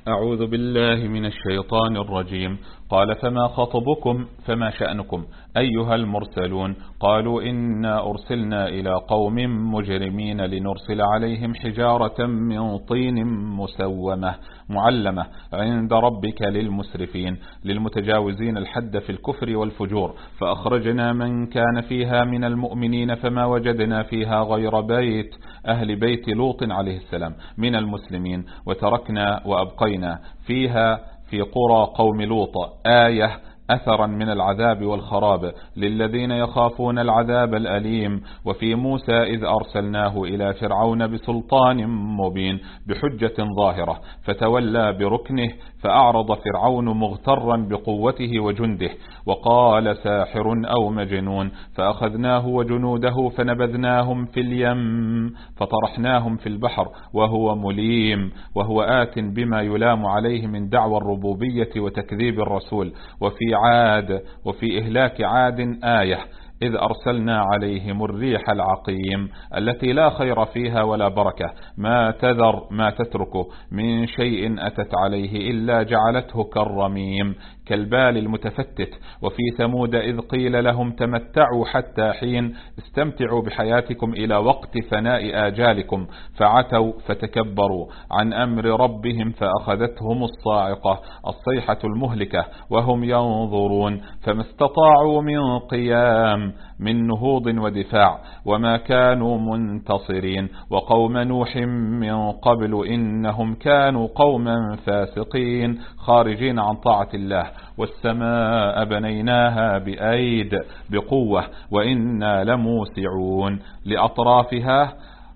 أعوذ بالله من الشيطان الرجيم. قال فما خطبكم فما شأنكم أيها المرسلون؟ قالوا إنا أرسلنا إلى قوم مجرمين لنرسل عليهم حجارة من طين مسومة معلمة عند ربك للمسرفين للمتجاوزين الحد في الكفر والفجور، فأخرجنا من كان فيها من المؤمنين فما وجدنا فيها غير بيت أهل بيت لوط عليه السلام من المسلمين، وتركنا وأبقينا فيها في قرى قوم لوط آية أثرا من العذاب والخراب للذين يخافون العذاب الأليم. وفي موسى إذ أرسلناه إلى فرعون بسلطان مبين بحجة ظاهرة فتولى بركنه فأعرض فرعون مغترا بقوته وجنده وقال ساحر أو مجنون، فأخذناه وجنوده فنبذناهم في اليم فطرحناهم في البحر وهو مليم، وهو آت بما يلام عليه من دعوى الربوبية وتكذيب الرسول. وفي إهلاك عاد آية إذ أرسلنا عليهم الريح العقيم التي لا خير فيها ولا بركة ما تذر ما تترك من شيء أتت عليه إلا جعلته كالرميم كالبال المتفتت. وفي ثمود إذ قيل لهم تمتعوا حتى حين استمتعوا بحياتكم إلى وقت فناء آجالكم فعتوا فتكبروا عن أمر ربهم فأخذتهم الصاعقة الصيحة المهلكة وهم ينظرون فما استطاعوا من قيام من نهوض ودفاع وما كانوا منتصرين. وقوم نوح من قبل إنهم كانوا قوما فاسقين خارجين عن طاعة الله. والسماء بنيناها بأيد بقوة وإنا لموسعون لأطرافها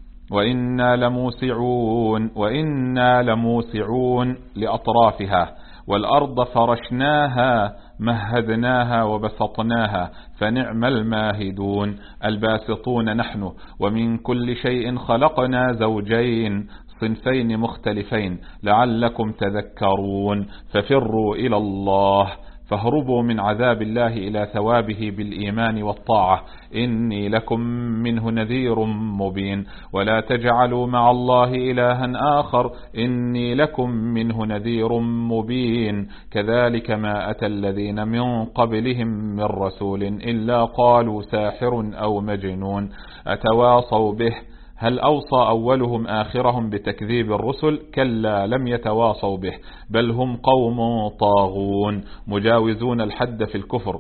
وإنا لموسعون لأطرافها. والأرض فرشناها مهدناها وبسطناها فنعم الماهدون الباسطون نحن. ومن كل شيء خلقنا زوجين صنفين مختلفين لعلكم تذكرون. ففروا إلى الله فاهربوا من عذاب الله إلى ثوابه بالإيمان والطاعة إني لكم منه نذير مبين. ولا تجعلوا مع الله إلها آخر إني لكم منه نذير مبين. كذلك ما أتى الذين من قبلهم من رسول إلا قالوا ساحر أو مجنون أتواصوا به هل أوصى أولهم آخرهم بتكذيب الرسل؟ كلا لم يتواصوا به بل هم قوم طاغون مجاوزون الحد في الكفر.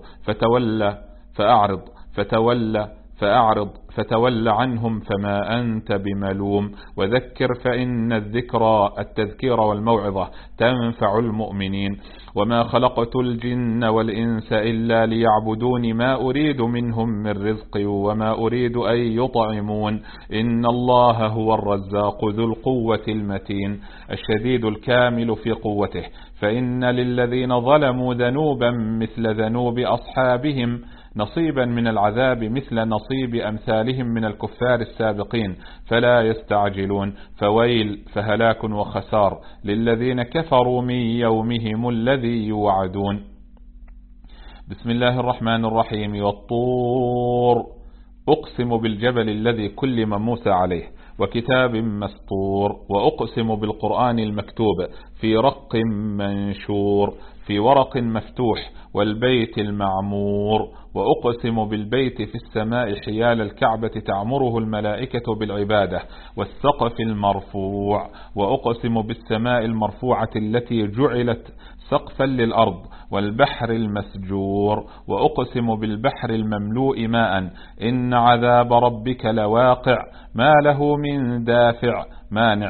فتول عنهم فما أنت بملوم وذكر فإن التذكير والموعظة تنفع المؤمنين. وما خلقت الجن والإنس إلا ليعبدون ما أريد منهم من رزق وما أريد أن يطعمون إن الله هو الرزاق ذو القوة المتين الشديد الكامل في قوته. فإن للذين ظلموا ذنوبا مثل ذنوب أصحابهم نصيبا من العذاب مثل نصيب أمثالهم من الكفار السابقين فلا يستعجلون. فويل فهلاك وخسار للذين كفروا من يومهم الذي يوعدون. بسم الله الرحمن الرحيم. والطور أقسم بالجبل الذي كلم موسى عليه وكتاب مسطور. وأقسم بالقرآن المكتوب في رق منشور في ورق مفتوح والبيت المعمور. وأقسم بالبيت في السماء حيال الكعبة تعمره الملائكة بالعبادة والسقف المرفوع. وأقسم بالسماء المرفوعة التي جعلت سقفا للأرض والبحر المسجور. وأقسم بالبحر المملوء ماء إن عذاب ربك لواقع ما له من دافع مانع.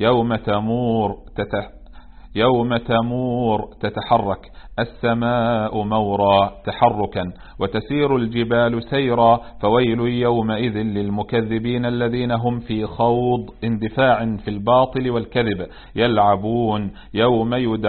يوم تمور تتحرك السماء مورا تحركا وتسير الجبال سيرا. فويل يومئذ للمكذبين الذين هم في خوض اندفاع في الباطل والكذب يلعبون يوم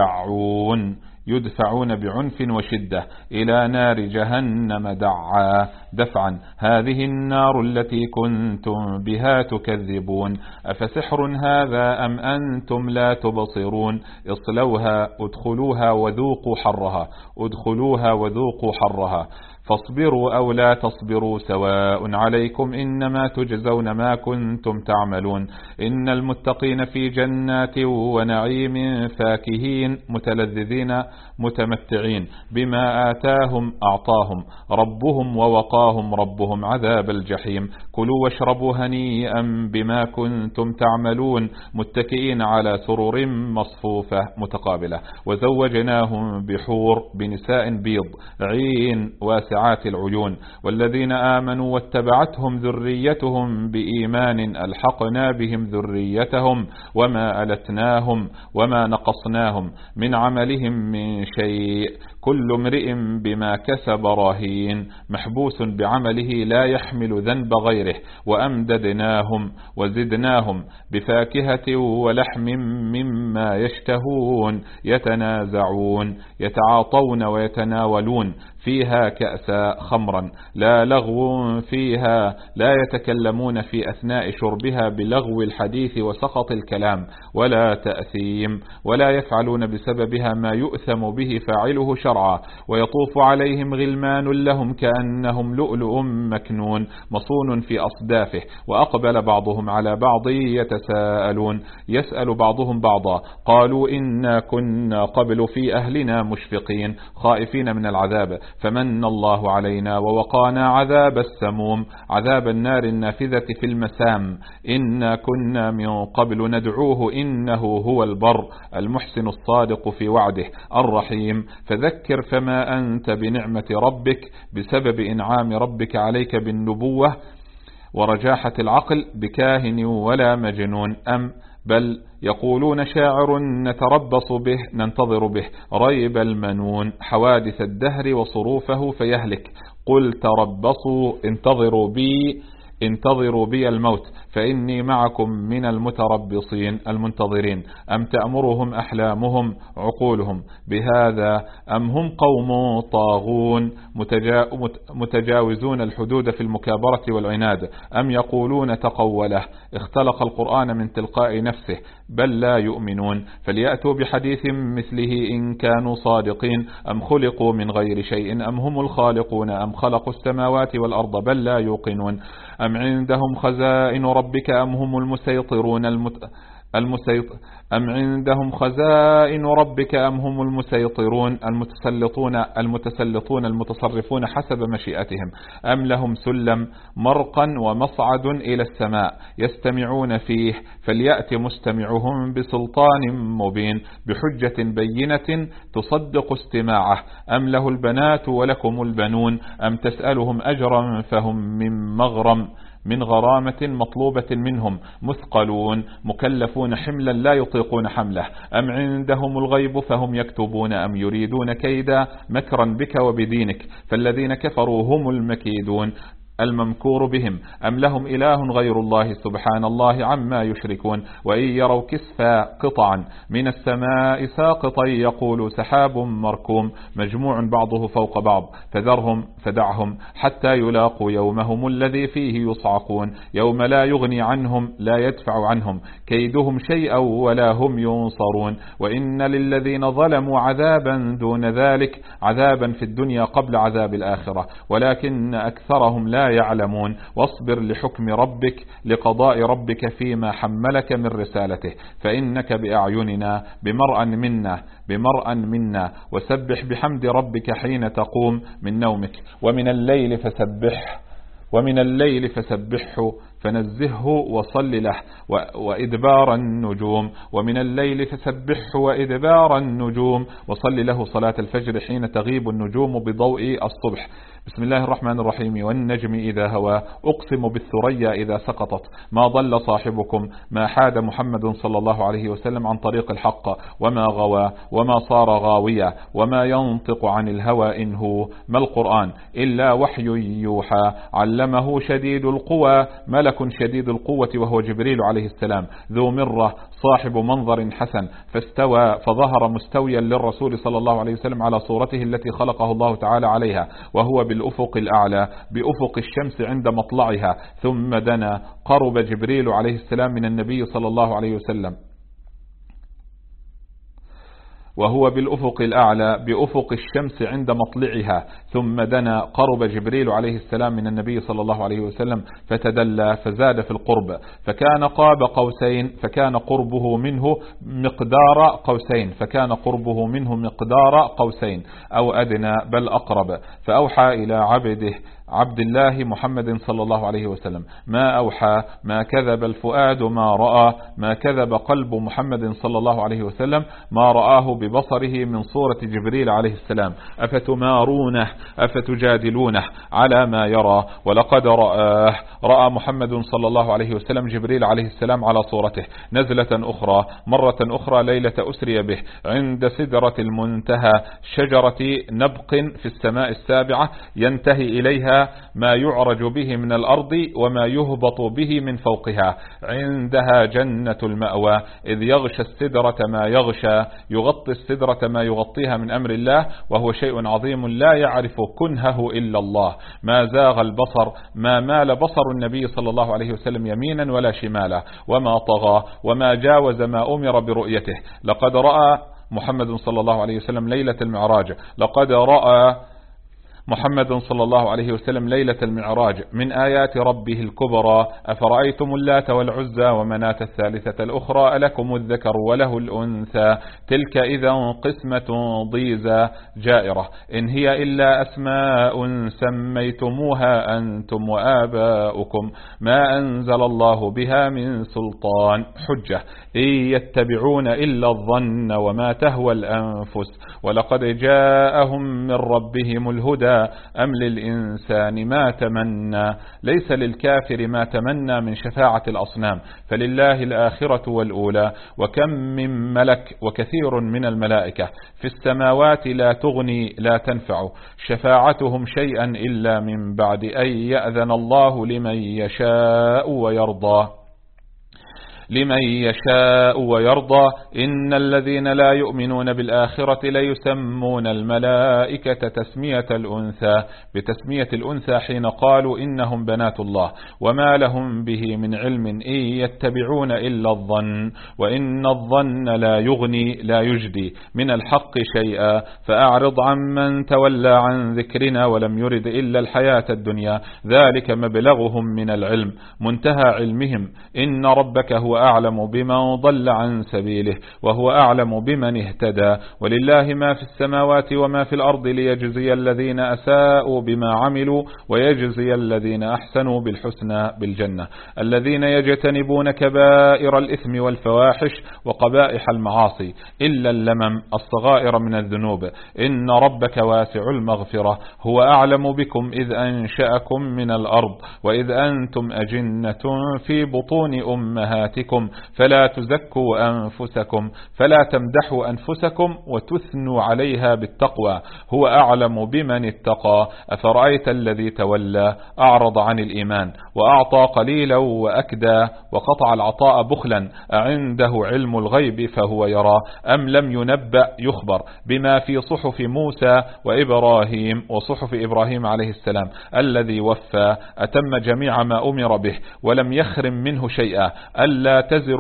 يدفعون بعنف وشدة إلى نار جهنم دفعا هذه النار التي كنتم بها تكذبون. أفسحر هذا أم أنتم لا تبصرون؟ ادخلوها وذوقوا حرها فاصبروا أو لا تصبروا سواء عليكم إنما تجزون ما كنتم تعملون. إن المتقين في جنات ونعيم فاكهين متلذذين متمتعين بما أعطاهم ربهم ووقاهم ربهم عذاب الجحيم. كلوا واشربوا هنيئا بما كنتم تعملون متكئين على سرر مصفوفة متقابلة وزوجناهم بحور بنساء بيض عين واسعات العيون. والذين آمنوا واتبعتهم ذريتهم بإيمان ألحقنا بهم ذريتهم وما ألتناهم وما نقصناهم من عملهم من شيء كل امرئ بما كسب رهين محبوس بعمله لا يحمل ذنب غيره. وأمددناهم وزدناهم بفاكهة ولحم مما يشتهون يتنازعون يتعاطون ويتناولون فيها كأسا خمرا لا لغو فيها لا يتكلمون في أثناء شربها بلغو الحديث وسخط الكلام ولا تأثيم ولا يفعلون بسببها ما يؤثم به فاعله شرعا. ويطوف عليهم غلمان لهم كأنهم لؤلؤ مكنون مصون في أصدافه وأقبل بعضهم على بعض يتساءلون يسأل بعضهم بعضا قالوا إنا كنا قبل في أهلنا مشفقين خائفين من العذاب فمن الله علينا ووقانا عذاب السموم عذاب النار النافذة في المسام. إنا كنا من قبل ندعوه إنه هو البر المحسن الصادق في وعده الرحيم. فذكر فما أنت بنعمة ربك بسبب إنعام ربك عليك بالنبوة ورجاحة العقل بكاهن ولا مجنون أم بل يقولون شاعر نتربص به ننتظر به ريب المنون حوادث الدهر وصروفه فيهلك. قل تربصوا انتظروا بي الموت فإني معكم من المتربصين المنتظرين. أم تأمرهم أحلامهم عقولهم بهذا أم هم قوم طاغون متجاوزون الحدود في المكابرة والعناد. أم يقولون تقوله اختلق القرآن من تلقاء نفسه بل لا يؤمنون. فليأتوا بحديث مثله إن كانوا صادقين. أم خلقوا من غير شيء أم هم الخالقون أم خلقوا السماوات والأرض بل لا يوقنون. أم عندهم خزائن ربك أم هم المسيطرون أم عندهم خزائن ربك أم هم المسيطرون المتسلطون المتصرفون حسب مشيئتهم. أم لهم سلم مرقا ومصعد إلى السماء يستمعون فيه فليأت مستمعهم بسلطان مبين بحجة بينة تصدق استماعه. أم له البنات ولكم البنون أم تسألهم أجرا فهم من غرامة مطلوبة منهم مثقلون مكلفون حملا لا يطيقون حمله. أم عندهم الغيب فهم يكتبون أم يريدون كيدا مكرا بك وبدينك فالذين كفروا هم المكيدون الممكور بهم. أم لهم إله غير الله سبحان الله عما يشركون. وإن يروا كسفا قطعا من السماء ساقطا يقولوا سحاب مركوم مجموع بعضه فوق بعض فدعهم حتى يلاقوا يومهم الذي فيه يصعقون يوم لا يغني عنهم لا يدفع عنهم كيدهم شيئا ولا هم ينصرون. وإن للذين ظلموا عذابا دون ذلك عذابا في الدنيا قبل عذاب الآخرة ولكن أكثرهم لا يعلمون. واصبر لحكم ربك لقضاء ربك فيما حملك من رسالته فإنك بأعيننا بمرأ منا وسبح بحمد ربك حين تقوم من نومك ومن الليل فسبحه فنزهه وصل له وإدبار النجوم ومن الليل فسبحه وإدبار النجوم وصل له صلاة الفجر حين تغيب النجوم بضوء الصبح. بسم الله الرحمن الرحيم والنجم إذا هوى أقسم بالثريا إذا سقطت ما ضل صاحبكم ما حاد محمد صلى الله عليه وسلم عن طريق الحق وما غوى وما صار غاويا وما ينطق عن الهوى إن هو ما القرآن إلا وحي يوحى علمه شديد القوى ملك شديد القوة وهو جبريل عليه السلام ذو مرة صاحب منظر حسن فاستوى فظهر مستويا للرسول صلى الله عليه وسلم على صورته التي خلقه الله تعالى عليها وهو بالأفق الأعلى بأفق الشمس عند مطلعها ثم دنا قرب جبريل عليه السلام من النبي صلى الله عليه وسلم وهو بالأفق الأعلى بأفق الشمس عند مطلعها. ثم دنا، قرب جبريل عليه السلام من النبي صلى الله عليه وسلم فتدلى فزاد في القرب، فكان قاب قوسين، فكان قربه منه مقدار قوسين، فكان قربه منه مقدار قوسين أو أدنى بل أقرب. فأوحى إلى عبد الله محمد صلى الله عليه وسلم ما أوحى، ما كذب الفؤاد ما رأى، ما كذب قلب محمد صلى الله عليه وسلم ما رآه ببصره من صورة جبريل عليه السلام. أفتمارونه أفتجادلونه على ما يرى، ولقد رأى محمد صلى الله عليه وسلم جبريل عليه السلام على صورته نزلة أخرى، مرة أخرى ليلة أسري به عند سدرة المنتهى، شجرة نبق في السماء السابعة ينتهي إليها ما يعرج به من الأرض وما يهبط به من فوقها، عندها جنة المأوى، إذ يغشى السدرة ما يغشى، يغطي السدرة ما يغطيها من أمر الله، وهو شيء عظيم لا يعرف كنهه إلا الله. ما زاغ البصر، ما مال بصر النبي صلى الله عليه وسلم يمينا ولا شمالا، وما طغى، وما جاوز ما أمر برؤيته. لقد رأى محمد صلى الله عليه وسلم ليلة المعراج، لقد رأى محمد صلى الله عليه وسلم ليلة المعراج من آيات ربه الكبرى. أفرأيتم اللات والعزى ومناة الثالثة الأخرى ألكم الذكر وله الأنثى تلك إذا قسمة ضيزى جائرة، إن هي إلا أسماء سميتموها أنتم وآباؤكم ما أنزل الله بها من سلطان حجة، إن يتبعون إلا الظن وما تهوى الأنفس، ولقد جاءهم من ربهم الهدى أم للإنسان ما تمنى. ليس للكافر ما تمنى من شفاعة الأصنام، فلله الآخرة والأولى. وكم من ملك وكثير من الملائكة في السماوات لا تغني لا تنفع شفاعتهم شيئا إلا من بعد أن يأذن الله لمن يشاء ويرضى. إن الذين لا يؤمنون بالآخرة ليسمون الملائكة تسمية الأنثى، بتسمية الأنثى حين قالوا إنهم بنات الله، وما لهم به من علم، إن يتبعون إلا الظن، وإن الظن لا يغني لا يجدي من الحق شيئا. فأعرض عمن تولى عن ذكرنا ولم يرد إلا الحياة الدنيا، ذلك مبلغهم من العلم منتهى علمهم، إن ربك هو أعلم بمن ضل عن سبيله وهو أعلم بمن اهتدى. ولله ما في السماوات وما في الأرض ليجزي الذين أساءوا بما عملوا ويجزي الذين أحسنوا بالحسنى بالجنة. الذين يجتنبون كبائر الإثم والفواحش وقبائح المعاصي إلا اللمم الصغائر من الذنوب، إن ربك واسع المغفرة، هو أعلم بكم إذ أنشأكم من الأرض وإذ أنتم أجنة في بطون أمهاتكم فلا تزكوا أنفسكم، فلا تمدحوا أنفسكم وتثنوا عليها بالتقوى، هو أعلم بمن اتقى. أفرأيت الذي تولى أعرض عن الإيمان وأعطى قليلا وأكدى وقطع العطاء بخلا، أعنده علم الغيب فهو يرى أم لم ينبأ يخبر بما في صحف موسى وإبراهيم وصحف إبراهيم عليه السلام الذي وفى أتم جميع ما أمر به ولم يخرم منه شيئا، ألا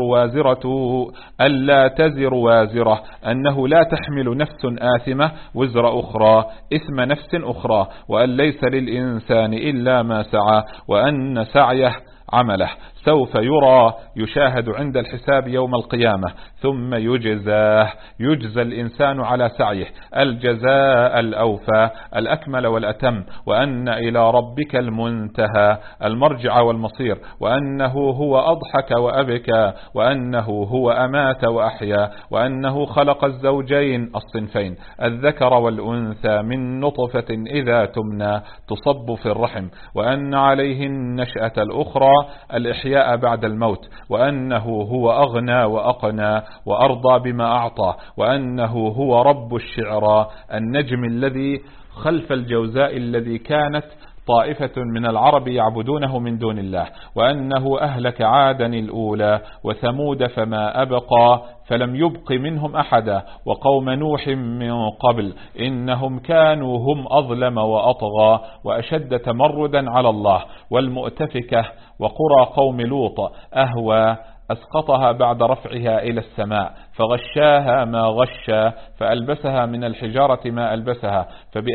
تزر وازرة أنه لا تحمل نفس آثمة وزر أخرى إثم نفس أخرى، وأن ليس للإنسان إلا ما سعى وأن سعيه عمله سوف يرى يشاهد عند الحساب يوم القيامة ثم يجزى الإنسان على سعيه الجزاء الأوفى الأكمل والأتم، وأن إلى ربك المنتهى المرجع والمصير، وأنه هو أضحك وأبكى، وأنه هو أمات وأحيا، وأنه خلق الزوجين الصنفين الذكر والأنثى من نطفة إذا تمنى تصب في الرحم، وأن عليه النشأة الأخرى الإحياء بعد الموت، وأنه هو أغنى وأقنى وأرضى بما أعطى، وأنه هو رب الشعرى النجم الذي خلف الجوزاء الذي كانت طائفة من العرب يعبدونه من دون الله، وأنه أهلك عادا الأولى وثمود فما أبقى فلم يبق منهم أحدا، وقوم نوح من قبل إنهم كانوا هم أظلم وأطغى وأشد تمردا على الله، والمؤتفكة وقرى قوم لوط أهوى أسقطها بعد رفعها إلى السماء فغشاها ما غشا فألبسها من الحجارة ما ألبسها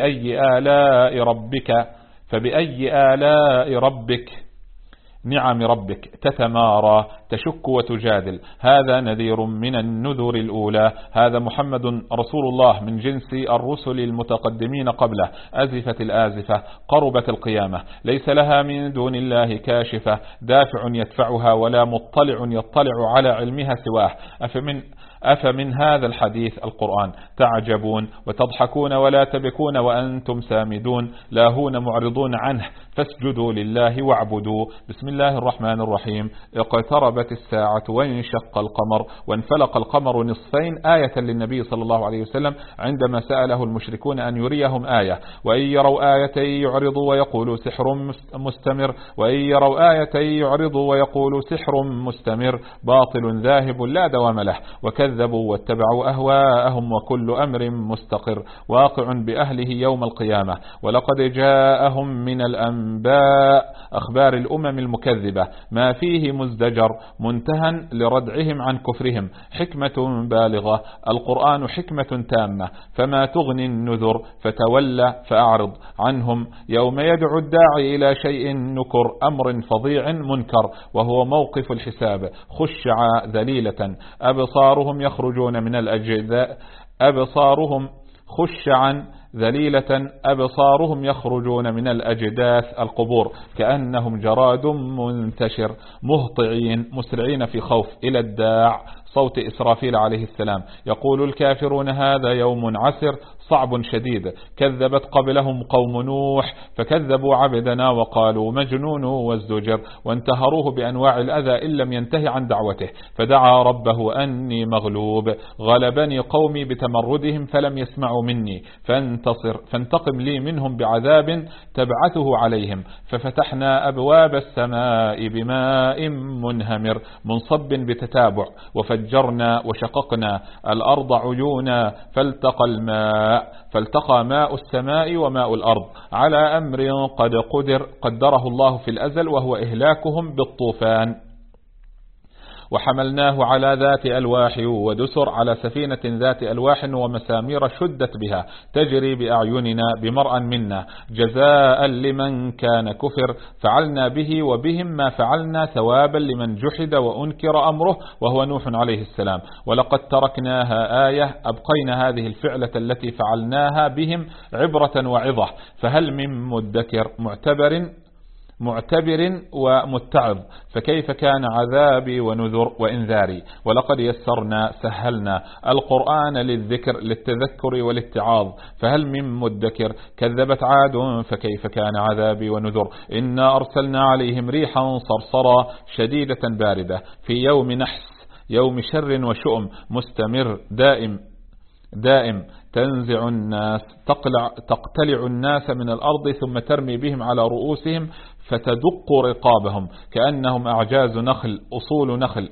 فبأي آلاء ربك نعم ربك تتمارى تشك وتجادل. هذا نذير من النذر الأولى. هذا محمد رسول الله من جنس الرسل المتقدمين قبله. أزفت الآزفة قربت القيامة ليس لها من دون الله كاشفة دافع يدفعها ولا مطلع يطلع على علمها سواه. أفمن هذا الحديث القرآن تعجبون وتضحكون ولا تبكون وأنتم سامدون لاهون معرضون عنه فاسجدوا لله واعبدوا. بسم الله الرحمن الرحيم. اقتربت الساعة وانشق القمر وانفلق القمر نصفين آية للنبي صلى الله عليه وسلم عندما سأله المشركون أن يريهم آية وإن يروا آية يعرضوا ويقولوا سحر مستمر سحر مستمر باطل ذاهب لا دوام له وكذبوا واتبعوا أهواءهم وكل أمر مستقر واقع بأهله يوم القيامة. ولقد جاءهم من الأنباء أخبار الأمم المكذبة ما فيه مزدجر منتهى لردعهم عن كفرهم حكمة بالغة. القرآن حكمة تامة فما تغني النذر فتولى فأعرض عنهم يوم يدعو الداعي إلى شيء نكر أمر فظيع منكر وهو موقف الحساب. خشع ذليلة أبصارهم يخرجون من الأجداث القبور كأنهم جراد منتشر مهطعين مسرعين في خوف إلى الداع صوت إسرافيل عليه السلام. يقول الكافرون هذا يوم عسر صعب شديد. كذبت قبلهم قوم نوح فكذبوا عبدنا وقالوا مجنون وازدجر وانتهروه بأنواع الأذى إن لم ينتهي عن دعوته فدعا ربه أني مغلوب غلبني قومي بتمردهم فلم يسمعوا مني فانتقم لي منهم بعذاب تبعثه عليهم. ففتحنا أبواب السماء بماء منهمر منصب بتتابع وفجرنا وشققنا الأرض عيونا فالتقى ماء السماء وماء الأرض على أمر قد قدره الله في الأزل وهو إهلاكهم بالطوفان. وحملناه على ذات ألواح ودسر على سفينة ذات ألواح ومسامير شدت بها تجري بأعيننا بمرأ منا جزاء لمن كان كفر فعلنا به وبهم ما فعلنا ثوابا لمن جحد وأنكر أمره وهو نوح عليه السلام. ولقد تركناها آية أبقينا هذه الفعلة التي فعلناها بهم عبرة وعظة فهل من مدكر معتبر ومتعظ فكيف كان عذابي ونذر وإنذاري. ولقد يسرنا سهلنا القرآن للذكر للتذكر والاتعاظ فهل من مدكر. كذبت عاد فكيف كان عذابي ونذر. إنا أرسلنا عليهم ريحا صرصرا شديدة باردة في يوم نحس يوم شر وشؤم مستمر دائم تنزع الناس تقتلع الناس من الأرض ثم ترمي بهم على رؤوسهم فتدق رقابهم كأنهم أعجاز نخل أصول نخل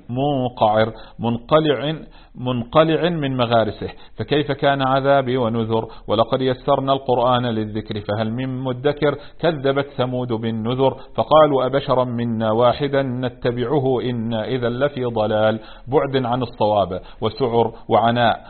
منقلع من مغارسه فكيف كان عذابي ونذر. ولقد يسرنا القرآن للذكر فهل من مدكر. كذبت ثمود بالنذر فقالوا أبشرا منا واحدا نتبعه إنا إذا لفي ضلال بعد عن الصواب وسعر وعناء.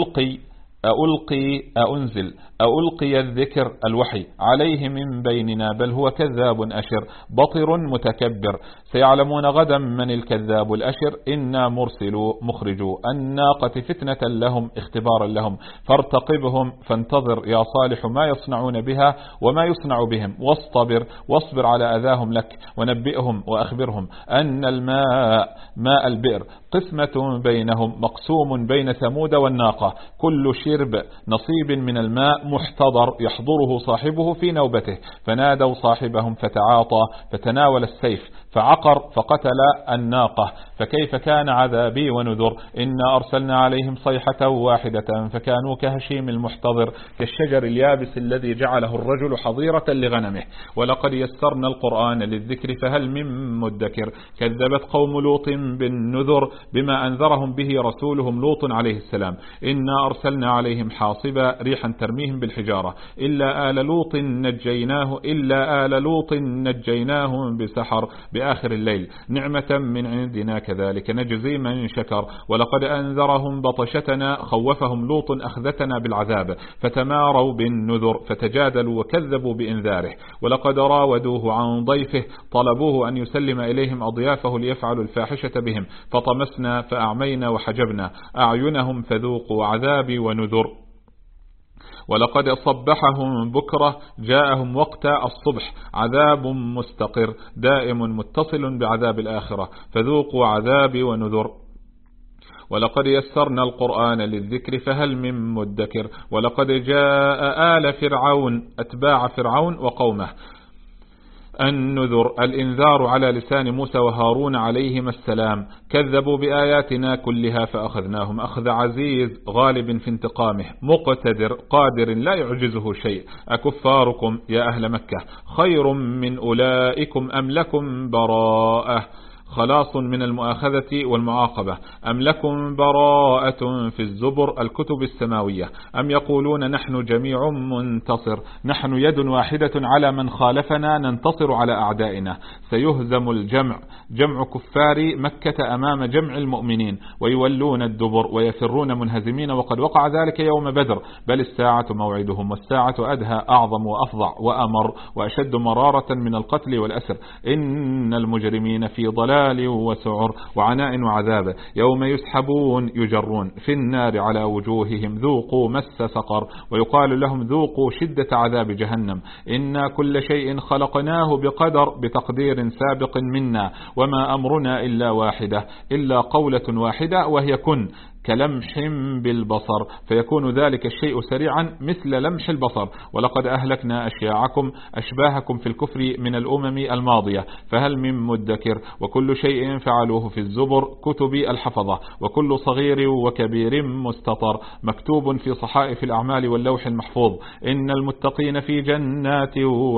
ألقي الذكر الوحي عليه من بيننا بل هو كذاب أشر بطر متكبر. سيعلمون غدا من الكذاب الأشر. إنا مخرجوا الناقة فتنة لهم اختبارا لهم فارتقبهم فانتظر يا صالح ما يصنعون بها وما يصنع بهم واصبر على أذاهم لك ونبئهم وأخبرهم أن ماء البئر قسمة بينهم مقسوم بين ثمود والناقة كل شرب نصيب من الماء محتضر يحضره صاحبه في نوبته فنادوا صاحبهم فتعاطى فتناول السيف فعقر فقتل الناقة فكيف كان عذابي ونذر. إنا أرسلنا عليهم صيحة واحدة فكانوا كهشيم المحتضر كالشجر اليابس الذي جعله الرجل حظيرة لغنمه. ولقد يسرنا القرآن للذكر فهل من مدكر. كذبت قوم لوط بالنذر بما أنذرهم به رسولهم لوط عليه السلام. إنا أرسلنا عليهم حاصبا ريحا ترميهم بالحجارة إلا آل لوط نجيناهم بسحر في آخر الليل نعمة من عندنا كذلك نجزي من شكر. ولقد أنذرهم بطشتنا خوفهم لوط أخذتنا بالعذاب فتماروا بالنذر فتجادلوا وكذبوا بإنذاره. ولقد راودوه عن ضيفه طلبوه أن يسلم إليهم أضيافه ليفعلوا الفاحشة بهم فطمسنا فأعمينا وحجبنا أعينهم فذوقوا عذابي ونذر. ولقد صبحهم بكرة جاءهم وقت الصبح عذاب مستقر دائم متصل بعذاب الآخرة فذوقوا عذابي ونذر. ولقد يسرنا القرآن للذكر فهل من مدكر. ولقد جاء آل فرعون أتباع فرعون وقومه النذر الإنذار على لسان موسى وهارون عليهما السلام كذبوا بآياتنا كلها فأخذناهم أخذ عزيز غالب في انتقامه مقتدر قادر لا يعجزه شيء. أكفاركم يا أهل مكة خير من أولئكم أم لكم براءة خلاص من المؤاخذة والمعاقبة أم لكم براءة في الزبر الكتب السماوية أم يقولون نحن جميع منتصر نحن يد واحدة على من خالفنا ننتصر على أعدائنا. سيهزم الجمع جمع كفار مكة أمام جمع المؤمنين ويولون الدبر ويفرون منهزمين وقد وقع ذلك يوم بدر بل الساعة موعدهم والساعة أدهى أعظم وأفظع وأمر وأشد مرارة من القتل والأسر. إن المجرمين في ضلال وسعر وعناء وعذاب يوم يسحبون يجرون في النار على وجوههم ذوقوا مس سقر ويقال لهم ذوقوا شدة عذاب جهنم. إنا كل شيء خلقناه بقدر بتقدير سابق منا وما أمرنا إلا واحدة إلا قولة واحدة وهي كن كلمح بالبصر فيكون ذلك الشيء سريعا مثل لمح البصر. ولقد أهلكنا أشياعكم أشباهكم في الكفر من الأمم الماضية فهل من مدكر. وكل شيء فعلوه في الزبر كتب الحفظة وكل صغير وكبير مستطر مكتوب في صحائف الأعمال واللوح المحفوظ. إن المتقين في جنات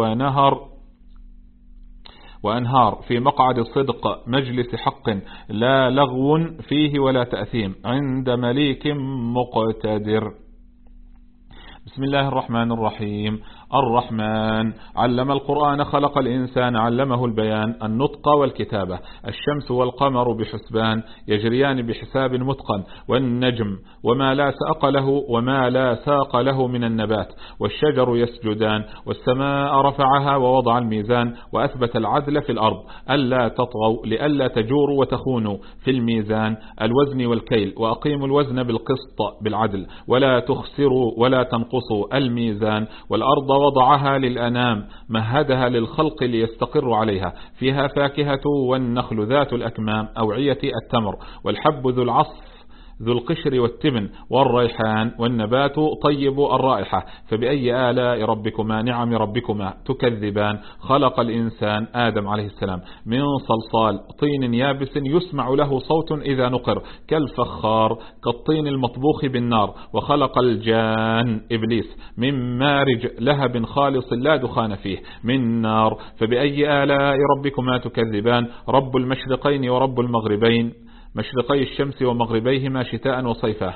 وأنهار في مقعد الصدق مجلس حق لا لغو فيه ولا تأثيم عند مليك مقتدر. بسم الله الرحمن الرحيم. الرحمن علم القرآن خلق الإنسان علمه البيان النطق والكتابة. الشمس والقمر بحسبان يجريان بحساب متقن والنجم وما لا ساق له من النبات والشجر يسجدان والسماء رفعها ووضع الميزان وأثبت العدل في الأرض ألا تطغوا لألا تجوروا وتخونوا في الميزان الوزن والكيل وأقيموا الوزن بالقسط بالعدل ولا تخسروا ولا تنقصوا الميزان. والأرض وضعها للأنام مهدها للخلق ليستقروا عليها فيها فاكهة والنخل ذات الأكمام أوعية التمر والحب ذو العصف ذو القشر والتبن والريحان والنبات طيب الرائحة. فبأي آلاء ربكما نعم ربكما تكذبان. خلق الإنسان آدم عليه السلام من صلصال طين يابس يسمع له صوت إذا نقر كالفخار كالطين المطبوخ بالنار. وخلق الجان إبليس من مارج لهب خالص لا دخان فيه من نار. فبأي آلاء ربكما تكذبان. رب المشرقين ورب المغربين مشرقي الشمس ومغربيهما شتاء وصيفا.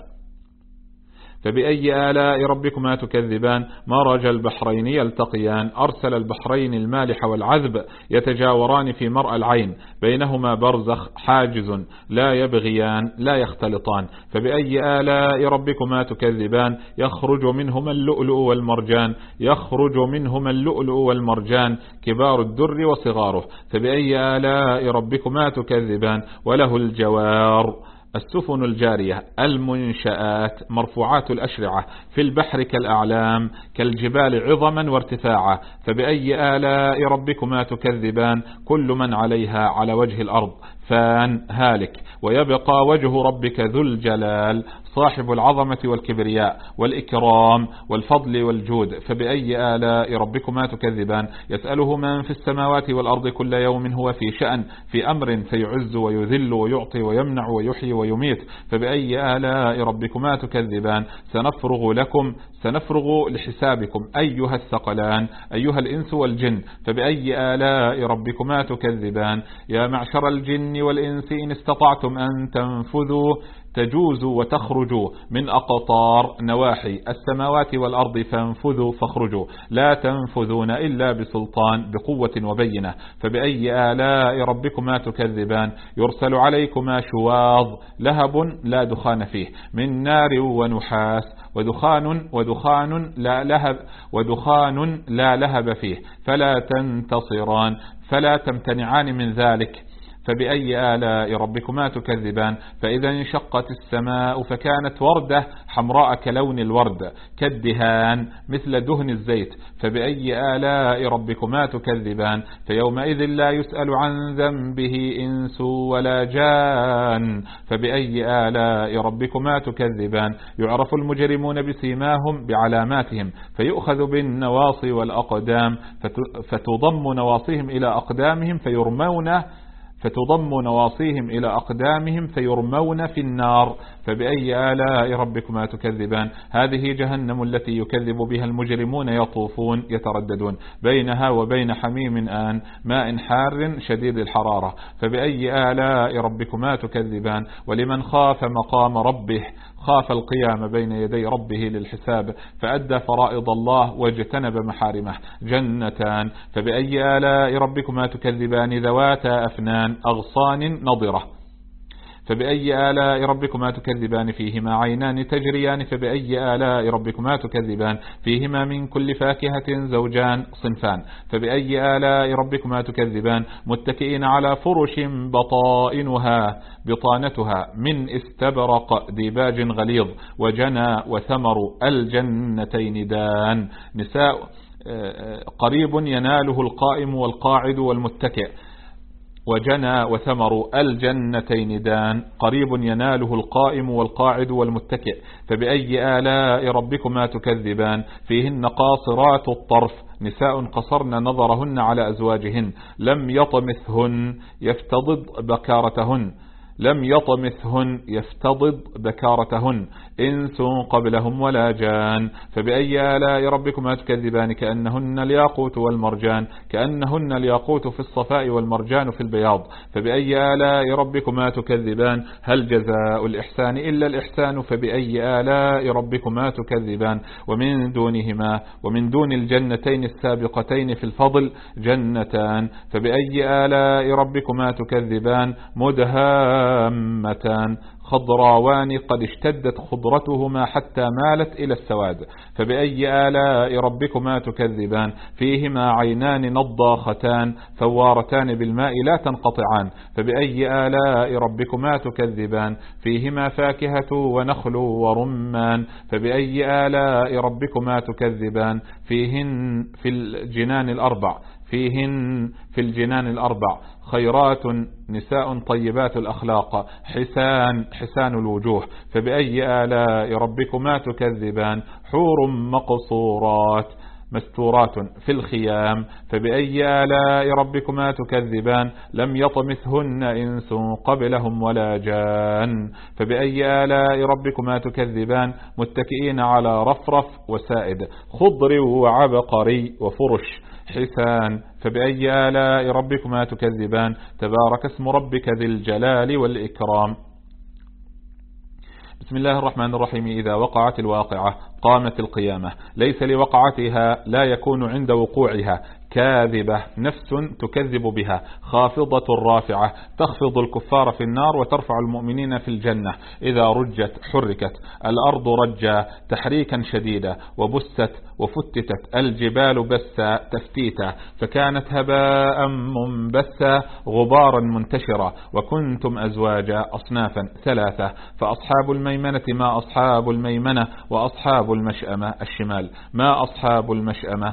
فبأي آلاء ربكما تكذبان. مرج البحرين يلتقيان أرسل البحرين المالح والعذب يتجاوران في مرأى العين بينهما برزخ حاجز لا يبغيان لا يختلطان. فبأي آلاء ربكما تكذبان. يخرج منهما اللؤلؤ والمرجان كبار الدر وصغاره. فبأي آلاء ربكما تكذبان. وله الجوار السفن الجارية المنشآت مرفوعات الأشرعة في البحر كالأعلام كالجبال عظما وارتفاعا. فبأي آلاء ربكما تكذبان. كل من عليها على وجه الأرض فان هالك ويبقى وجه ربك ذو الجلال صاحب العظمة والكبرياء والإكرام والفضل والجود. فبأي آلاء ربكما تكذبان. يسأله من في السماوات والأرض كل يوم هو في شأن في أمر فيعز ويذل ويعطي ويمنع ويحيي ويميت. فبأي آلاء ربكما تكذبان. سنفرغ لحسابكم أيها الثقلان أيها الإنس والجن. فبأي آلاء ربكما تكذبان. يا معشر الجن والإنس إن استطعتم أن تجوزوا وتخرجوا من أقطار نواحي السماوات والأرض فانفذوا فاخرجوا، لا تنفذون إلا بسلطان بقوة وبينة. فبأي آلاء ربكما تكذبان؟ يرسل عليكما شواظ لهب لا دخان فيه من نار ونحاس ودخان لا لهب فيه فلا تنتصران فلا تمتنعان من ذلك. فبأي آلاء ربكما تكذبان؟ فإذا انشقت السماء فكانت وردة حمراء كلون الورد كالدهان مثل دهن الزيت. فبأي آلاء ربكما تكذبان؟ فيومئذ لا يسأل عن ذنبه إنس ولا جان. فبأي آلاء ربكما تكذبان؟ يعرف المجرمون بسيماهم بعلاماتهم فيؤخذ بالنواصي والأقدام فتضم نواصيهم إلى أقدامهم فيرمون في النار. فبأي آلاء ربكما تكذبان؟ هذه جهنم التي يكذب بها المجرمون يطوفون يترددون بينها وبين حميم آن ماء حار شديد الحرارة. فبأي آلاء ربكما تكذبان؟ ولمن خاف مقام ربه خاف القيام بين يدي ربه للحساب فأدى فرائض الله واجتنب محارمه جنتان. فبأي آلاء ربكما تكذبان؟ ذواتا أفنان أغصان نضرة. فبأي آلاء ربكما تكذبان؟ فيهما عينان تجريان. فبأي آلاء ربكما تكذبان؟ فيهما من كل فاكهة زوجان صنفان. فبأي آلاء ربكما تكذبان؟ متكئين على فرش بطانتها من استبرق ديباج غليظ وجنى وثمر الجنتين دان. نساء قريب يناله القائم والقاعد والمتكئ وجنى وثمر الجنتين دان قريب يناله القائم والقاعد والمتكئ. فبأي آلاء ربكما تكذبان؟ فيهن قاصرات الطرف نساء قصرن نظرهن على أزواجهن لم يطمثهن يفتضض بكارتهن إنس قبلهم ولا جان. فبأي آلاء ربكما تكذبان؟ كأنهن الياقوت والمرجان كأنهن الياقوت في الصفاء والمرجان في البياض. فبأي آلاء ربكما تكذبان؟ هل جزاء الإحسان إلا الإحسان؟ فبأي آلاء ربكما تكذبان؟ ومن دون الجنتين السابقتين في الفضل جنتان. فبأي آلاء ربكما تكذبان؟ مدهامتان خضراوان قد اشتدت خضرتهما حتى مالت إلى السواد. فبأي آلاء ربكما تكذبان؟ فيهما عينان نضاختان ثوارتان بالماء لا تنقطعان. فبأي آلاء ربكما تكذبان؟ فيهما فاكهة ونخل ورمان. فبأي آلاء ربكما تكذبان؟ فيهن في الجنان الأربع خيرات نساء طيبات الأخلاق حسان الوجوه. فبأي آلاء ربكما تكذبان؟ حور مستورات في الخيام. فبأي آلاء ربكما تكذبان؟ لم يطمثهن إنس قبلهم ولا جان. فبأي آلاء ربكما تكذبان؟ متكئين على رفرف وسائد خضر وعبقري وفرش حسان. فبأي آلاء ربكما تكذبان؟ تبارك اسم ربك ذي الجلال والإكرام. بسم الله الرحمن الرحيم. إذا وقعت الواقعة قامت القيامة ليس لوقعتها لا يكون عند وقوعها كاذبة نفس تكذب بها خافضة رافعة تخفض الكفار في النار وترفع المؤمنين في الجنة. إذا رجت حركت الأرض رجا تحريكا شديدا وبست وفتتت الجبال بسا تفتيتا فكانت هباء منبثا غبارا منتشرا وكنتم أزواجا أصنافا ثلاثة فأصحاب الميمنة ما أصحاب الميمنة وأصحاب المشأمة الشمال ما أصحاب المشأمة.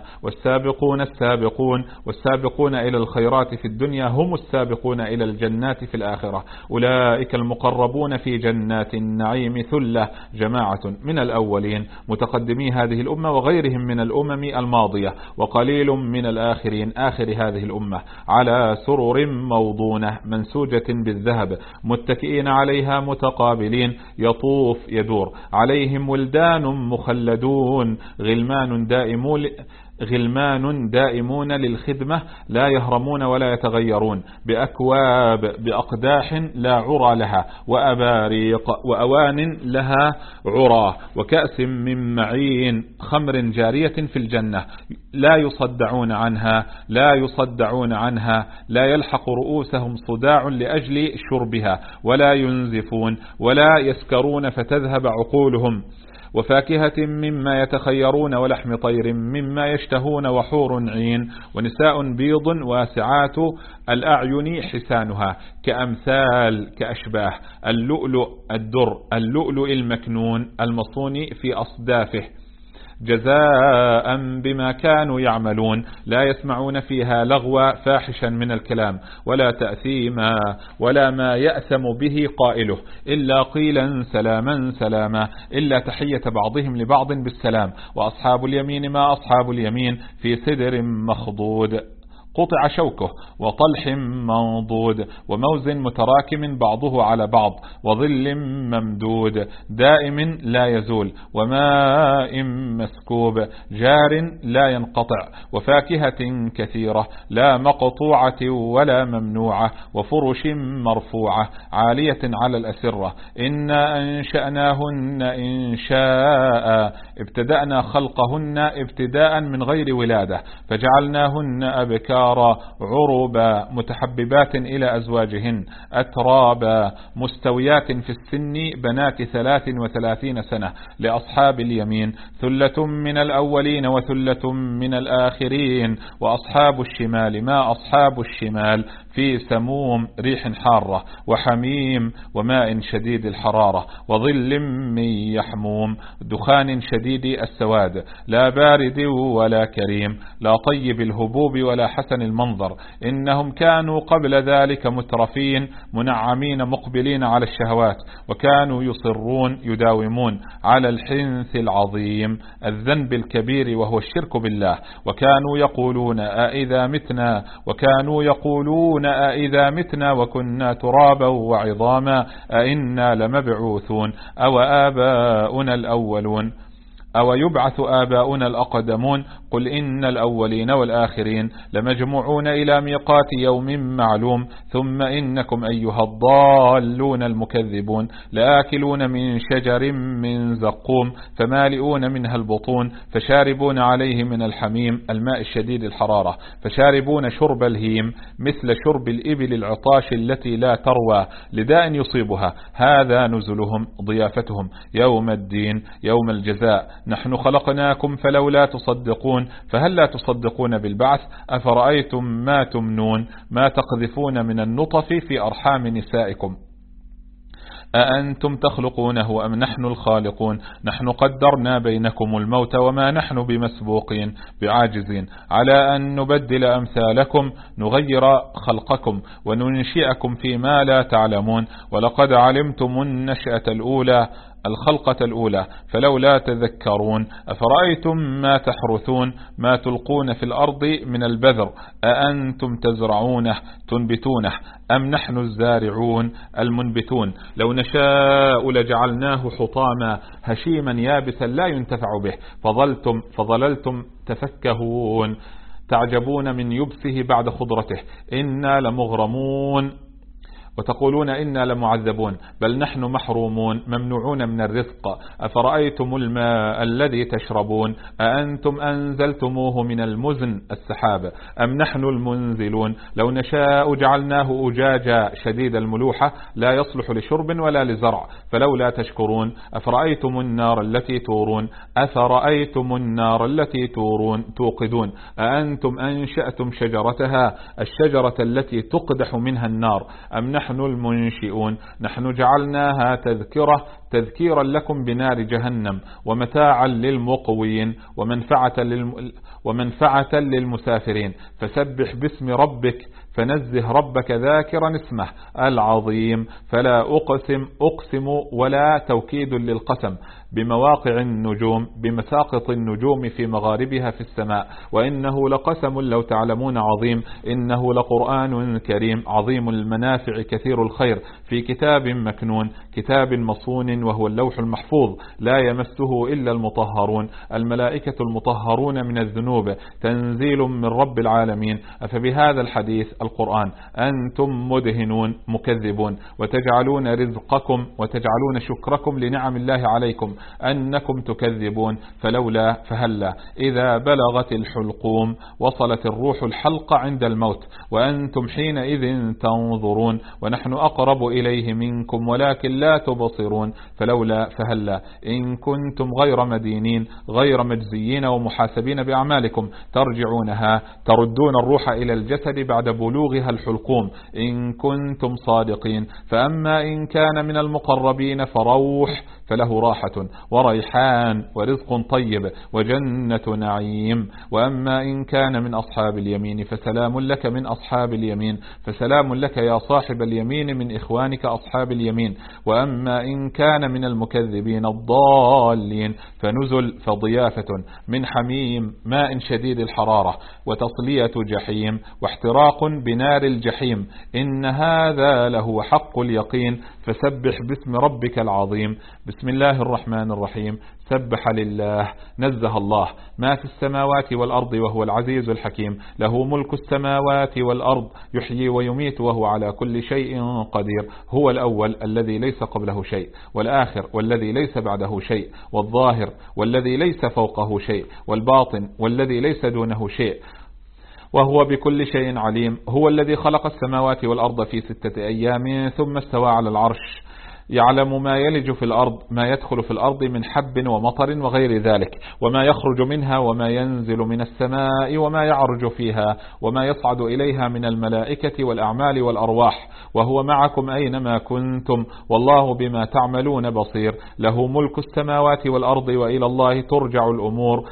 والسابقون إلى الخيرات في الدنيا هم السابقون إلى الجنات في الآخرة أولئك المقربون في جنات النعيم ثلة جماعة من الأولين متقدمي هذه الأمة وغيرهم من الأمم الماضية وقليل من الآخرين آخر هذه الأمة على سرر موضونة منسوجة بالذهب متكئين عليها متقابلين يطوف يدور عليهم ولدان مخلدون غلمان غلمان دائمون للخدمة لا يهرمون ولا يتغيرون، بأكواب بأقداح لا عرى لها، وأباريق وأوان لها عرى، وكأس من معين، خمر جارية في الجنة، لا يصدعون عنها لا يلحق رؤوسهم صداع لأجل شربها، ولا ينزفون ولا يسكرون فتذهب عقولهم، وفاكهة مما يتخيرون، ولحم طير مما يشتهون، وحور عين، ونساء بيض واسعات الأعين حسانها كأشباه اللؤلؤ الدر، اللؤلؤ المكنون المصون في أصدافه، جزاء بما كانوا يعملون، لا يسمعون فيها لغوا فاحشا من الكلام ولا تأثيما ولا ما يأثم به قائله، إلا قيلا سلاما سلاما، إلا تحية بعضهم لبعض بالسلام. وأصحاب اليمين ما أصحاب اليمين، في سدر مخضود قطع شوكه، وطلح منضود، وموز متراكم بعضه على بعض، وظل ممدود دائم لا يزول، وماء مسكوب جار لا ينقطع، وفاكهة كثيرة لا مقطوعة ولا ممنوعة، وفرش مرفوعة عالية على الأسرة. إنا أنشأناهن إنشاء، ابتدأنا خلقهن ابتداء من غير ولادة، فجعلناهن أبكارا عربا متحببات إلى أزواجهن، أترابا مستويات في السن، بنات 33 سنة. لأصحاب اليمين ثلة من الأولين وثلة من الآخرين. وأصحاب الشمال ما أصحاب الشمال، في سموم ريح حارة، وحميم وماء شديد الحرارة، وظل من يحموم، دخان شديد السواد، لا بارد ولا كريم، لا طيب الهبوب ولا حسن المنظر. إنهم كانوا قبل ذلك مترفين منعمين مقبلين على الشهوات، وكانوا يصرون يداومون على الحنث العظيم، الذنب الكبير وهو الشرك بالله. وكانوا يقولون أئذا متنا وكنا ترابا وعظاما أئنا لمبعوثون أو آباؤنا الأولون أو يبعث آباؤنا الأقدمون. قل إن الأولين والآخرين لمجموعون إلى ميقات يوم معلوم. ثم إنكم أيها الضالون المكذبون لآكلون من شجر من زقوم، فمالئون منها البطون، فشاربون عليه من الحميم الماء الشديد الحرارة، فشاربون شرب الهيم مثل شرب الإبل العطاش التي لا تروى لداء يصيبها. هذا نزلهم ضيافتهم يوم الدين يوم الجزاء. نحن خلقناكم فلولا تصدقون، فهل لا تصدقون بالبعث؟ أفرأيتم ما تمنون، ما تقذفون من النطف في أرحام نسائكم، أأنتم تخلقونه أم نحن الخالقون؟ نحن قدرنا بينكم الموت وما نحن بمسبوقين بعاجزين على أن نبدل أمثالكم، نغير خلقكم وننشئكم فيما لا تعلمون. ولقد علمتم النشأة الأولى الخلقة الأولى فلولا تذكرون. أفرأيتم ما تحرثون، ما تلقون في الأرض من البذر، أأنتم تزرعونه تنبتونه أم نحن الزارعون المنبتون؟ لو نشاء لجعلناه حطاما هشيما يابسا لا ينتفع به، فظللتم تفكهون تعجبون من يبسه بعد خضرته. إنا لمغرمون وتقولون إنا لمعذبون، بل نحن محرومون ممنوعون من الرزق. أفرأيتم الماء الذي تشربون، أأنتم أنزلتموه من المزن السحاب أم نحن المنزلون؟ لو نشاء جعلناه أجاجا شديد الملوحة لا يصلح لشرب ولا لزرع، فلولا تشكرون. أفرأيتم النار التي توقدون، أأنتم أنشأتم شجرتها، الشجرة التي تقدح منها النار، أم نحن المنشئون؟ نحن جعلناها تذكيرا لكم بنار جهنم، ومتاعا للمقوين، ومنفعة للمسافرين. فسبح باسم ربك، فنزه ربك ذاكرا اسمه العظيم. فلا أقسم ولا توكيد للقسم بمواقع النجوم، بمساقط النجوم في مغاربها في السماء. وإنه لقسم لو تعلمون عظيم، إنه لقرآن كريم عظيم المنافع كثير الخير، في كتاب مكنون، كتاب مصون وهو اللوح المحفوظ لا يمسه إلا المطهرون، الملائكة المطهرون من الذنوب، تنزيل من رب العالمين. أفبهذا الحديث القرآن أنتم مدهنون مكذبون، وتجعلون رزقكم وتجعلون شكركم لنعم الله عليكم أنكم تكذبون. فلولا فهلا إذا بلغت الحلقوم وصلت الروح الحلق عند الموت وأنتم حينئذ تنظرون ونحن أقرب إليه منكم ولكن لا تبصرون. فلولا فهلا إن كنتم غير مدينين غير مجزيين ومحاسبين بأعمالكم ترجعونها، تردون الروح إلى الجسد بعد بلوغها الحلقوم إن كنتم صادقين. فأما إن كان من المقربين فروح فله راحة وريحان ورزق طيب وجنة نعيم. وأما إن كان من أصحاب اليمين فسلام لك من أصحاب اليمين، فسلام لك يا صاحب اليمين من إخوانك أصحاب اليمين. وأما إن كان من المكذبين الضالين فنزل فضيافة من حميم ماء شديد الحرارة وتصلية جحيم واحتراق بنار الجحيم، إن هذا له حق اليقين. فسبح باسم ربك العظيم. بسم الله الرحمن الرحيم. سبح لله نزه الله ما في السماوات والأرض وهو العزيز الحكيم، له ملك السماوات والأرض يحيي ويميت وهو على كل شيء قدير. هو الأول الذي ليس قبله شيء، والآخر والذي ليس بعده شيء، والظاهر والذي ليس فوقه شيء، والباطن والذي ليس دونه شيء، وهو بكل شيء عليم. هو الذي خلق السماوات والأرض في 6 أيام ثم استوى على العرش، يعلم ما يلج في الأرض ما يدخل في الأرض من حب ومطر وغير ذلك، وما يخرج منها وما ينزل من السماء وما يعرج فيها وما يصعد إليها من الملائكة والأعمال والأرواح، وهو معكم أينما كنتم والله بما تعملون بصير. له ملك السماوات والأرض وإلى الله ترجع الأمور.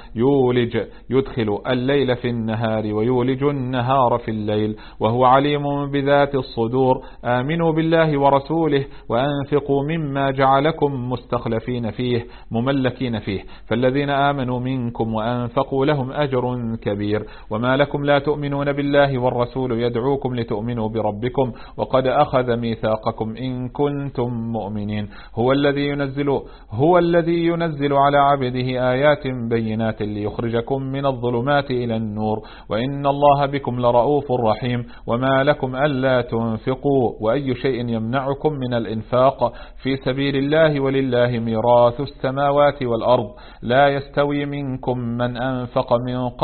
يدخل الليل في النهار ويولج النهار في الليل وهو عليم بذات الصدور. آمنوا بالله ورسوله وأنفقوا مما جعلكم مستخلفين فيه مملكين فيه، فالذين آمنوا منكم وأنفقوا لهم أجر كبير. وما لكم لا تؤمنون بالله والرسول يدعوكم لتؤمنوا بربكم وقد أخذ ميثاقكم إن كنتم مؤمنين. هو الذي ينزل على عبده آيات بينات ليخرجكم من الظلمات إلى النور وإن الله بكم لرؤوف رحيم. وما لكم ألا تنفقوا وأي شيء يمنعكم من الإنفاق في سبيل الله ولله ميراث السماوات والأرض. لا يستوي منكم من أنفق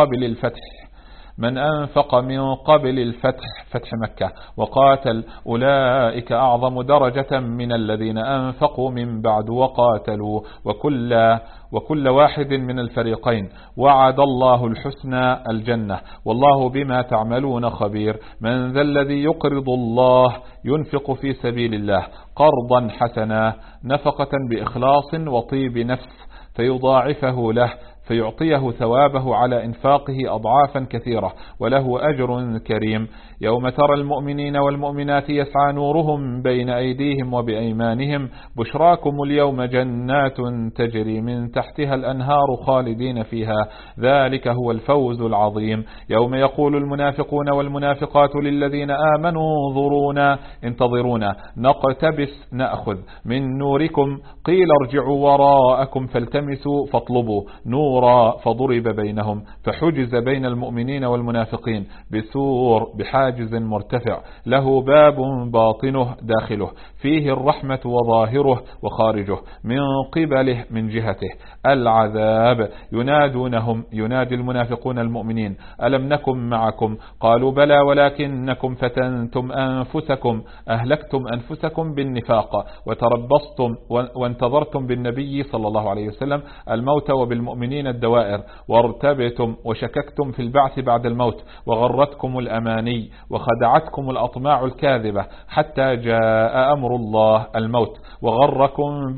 من قبل الفتح فتح مكة وقاتل أولئك أعظم درجة من الذين أنفقوا من بعد وقاتلوا وكل واحد من الفريقين وعد الله الحسنى الجنة والله بما تعملون خبير. من ذا الذي يقرض الله ينفق في سبيل الله قرضا حسنا نفقة بإخلاص وطيب نفس فيضاعفه له فيعطيه ثوابه على إنفاقه أضعافا كثيرة وله أجر كريم. يوم ترى المؤمنين والمؤمنات يسعى نورهم بين أيديهم وبأيمانهم بشراكم اليوم جنات تجري من تحتها الأنهار خالدين فيها ذلك هو الفوز العظيم. يوم يقول المنافقون والمنافقات للذين آمنوا انتظرونا نقتبس نأخذ من نوركم قيل ارجعوا وراءكم فالتمسوا فاطلبوا نورا فضرب بينهم فحجز بين المؤمنين والمنافقين بسور بحاجز مرتفع له باب باطنه داخله فيه الرحمة وظاهره وخارجه من قبله من جهته العذاب. ينادي المنافقون المؤمنين ألم نكن معكم قالوا بلى ولكنكم فتنتم أنفسكم أهلكتم أنفسكم بالنفاق وتربصتم وانتظرتم بالنبي صلى الله عليه وسلم الموت وبالمؤمنين الدوائر وارتبتم وشككتم في البعث بعد الموت وغرتكم الأماني وخدعتكم الأطماع الكاذبة حتى جاء أمر الله الموت وغركم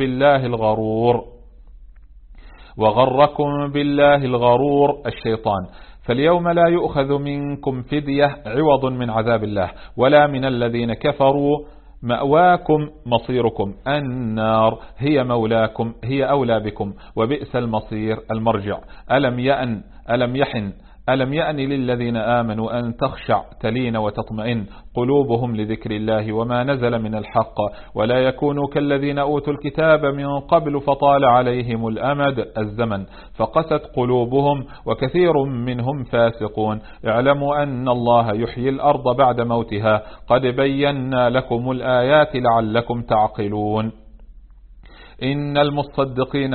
بالله الغرور الشيطان. فاليوم لا يؤخذ منكم فدية عوض من عذاب الله ولا من الذين كفروا مأواكم مصيركم النار هي مولاكم هي أولى بكم وبئس المصير المرجع. ألم ألم يأن للذين آمنوا أن تخشع تلين وتطمئن قلوبهم لذكر الله وما نزل من الحق ولا يكونوا كالذين أوتوا الكتاب من قبل فطال عليهم الأمد الزمن فقست قلوبهم وكثير منهم فاسقون. اعلموا أن الله يحيي الأرض بعد موتها قد بينا لكم الآيات لعلكم تعقلون. إن المتصدقين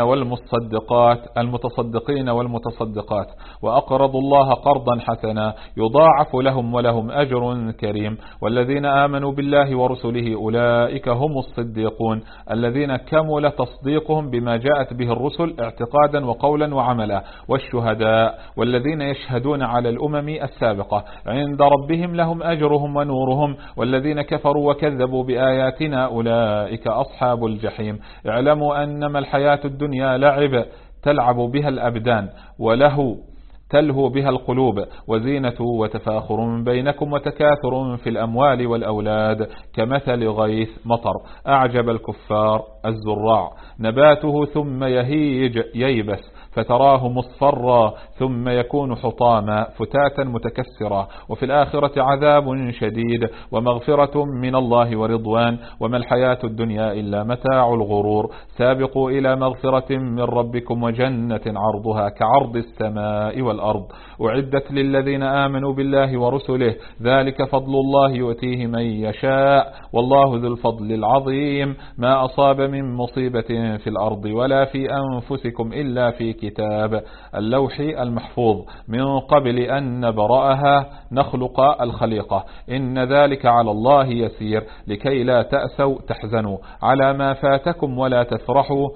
والمتصدقات وأقرضوا الله قرضا حسنا يضاعف لهم ولهم أجر كريم. والذين آمنوا بالله ورسله أولئك هم الصديقون الذين كمل تصديقهم بما جاءت به الرسل اعتقادا وقولا وعملا. والشهداء والذين يشهدون على الأمم السابقة عند ربهم لهم أجرهم ونورهم. والذين كفروا وكذبوا بآياتنا أولئك أصحاب الجحيم. اعلموا أنما الحياة الدنيا لعب تلعب بها الأبدان وله تلهو بها القلوب وزينة وتفاخر بينكم وتكاثر في الأموال والأولاد كمثل غيث مطر أعجب الكفار الزراع نباته ثم يهيج ييبس فتراه مصفرا ثم يكون حطاما فتاتا متكسرا. وفي الآخرة عذاب شديد ومغفرة من الله ورضوان وما الحياة الدنيا إلا متاع الغرور. سابقوا إلى مغفرة من ربكم وجنة عرضها كعرض السماء والأرض أعدت للذين آمنوا بالله ورسله ذلك فضل الله يؤتيه من يشاء والله ذو الفضل العظيم. ما أصاب من مصيبة في الأرض ولا في أنفسكم إلا في كتاب اللوح المحفوظ من قبل أن نبرأها نخلق الخليقة إن ذلك على الله يسير لكي لا تأسوا تحزنوا على ما فاتكم ولا تفرحوا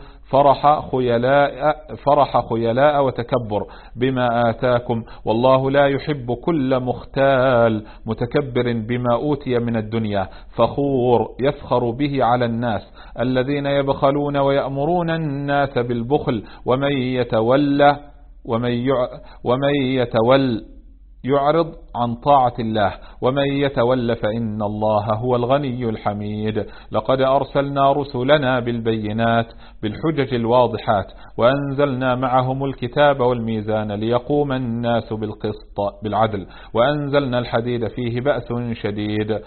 فرح خيلاء وتكبر بما آتاكم والله لا يحب كل مختال متكبر بما أوتي من الدنيا فخور يفخر به على الناس الذين يبخلون ويأمرون الناس بالبخل ومن يتول يعرض عن طاعة الله ومن يتول فإن الله هو الغني الحميد. لقد أرسلنا رسلنا بالبينات بالحجج الواضحات وأنزلنا معهم الكتاب والميزان ليقوم الناس بالعدل وأنزلنا الحديد فيه بأس شديد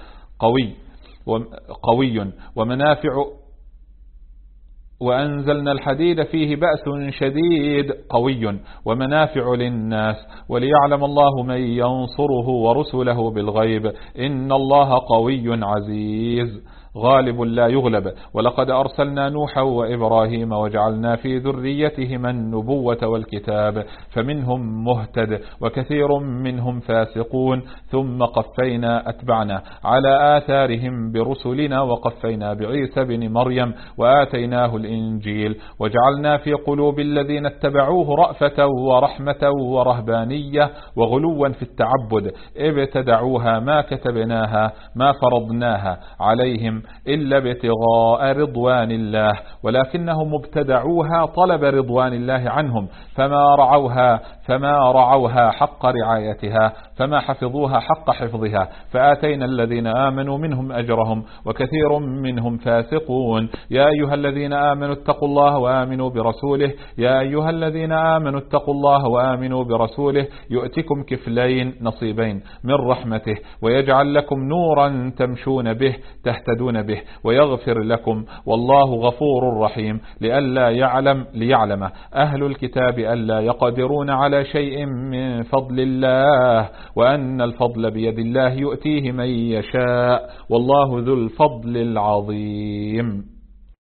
قوي ومنافع للناس وليعلم الله من ينصره ورسله بالغيب إن الله قوي عزيز غالب لا يغلب. ولقد أرسلنا نوحا وإبراهيم وجعلنا في ذريتهما النبوة والكتاب فمنهم مهتد وكثير منهم فاسقون ثم قفينا أتبعنا على آثارهم برسلنا وقفينا بعيسى بن مريم وآتيناه الإنجيل وجعلنا في قلوب الذين اتبعوه رأفة ورحمة ورهبانية وغلوا في التعبد ابتدعوها ما كتبناها ما فرضناها عليهم إلا ابتغاء رضوان الله ولكنهم ابتدعوها طلب رضوان الله عنهم فما رعوها حق رعايتها فما حفظوها حق حفظها فآتينا الذين آمنوا منهم أجرهم وكثير منهم فاسقون. يا أيها الذين آمنوا اتقوا الله وآمنوا برسوله يؤتكم كفلين نصيبين من رحمته ويجعل لكم نورا تمشون به تهتدون به ويغفر لكم والله غفور رحيم. ليعلم أهل الكتاب ألا يقدرون على شيء من فضل الله وأن الفضل بيد الله يؤتيه من يشاء والله ذو الفضل العظيم.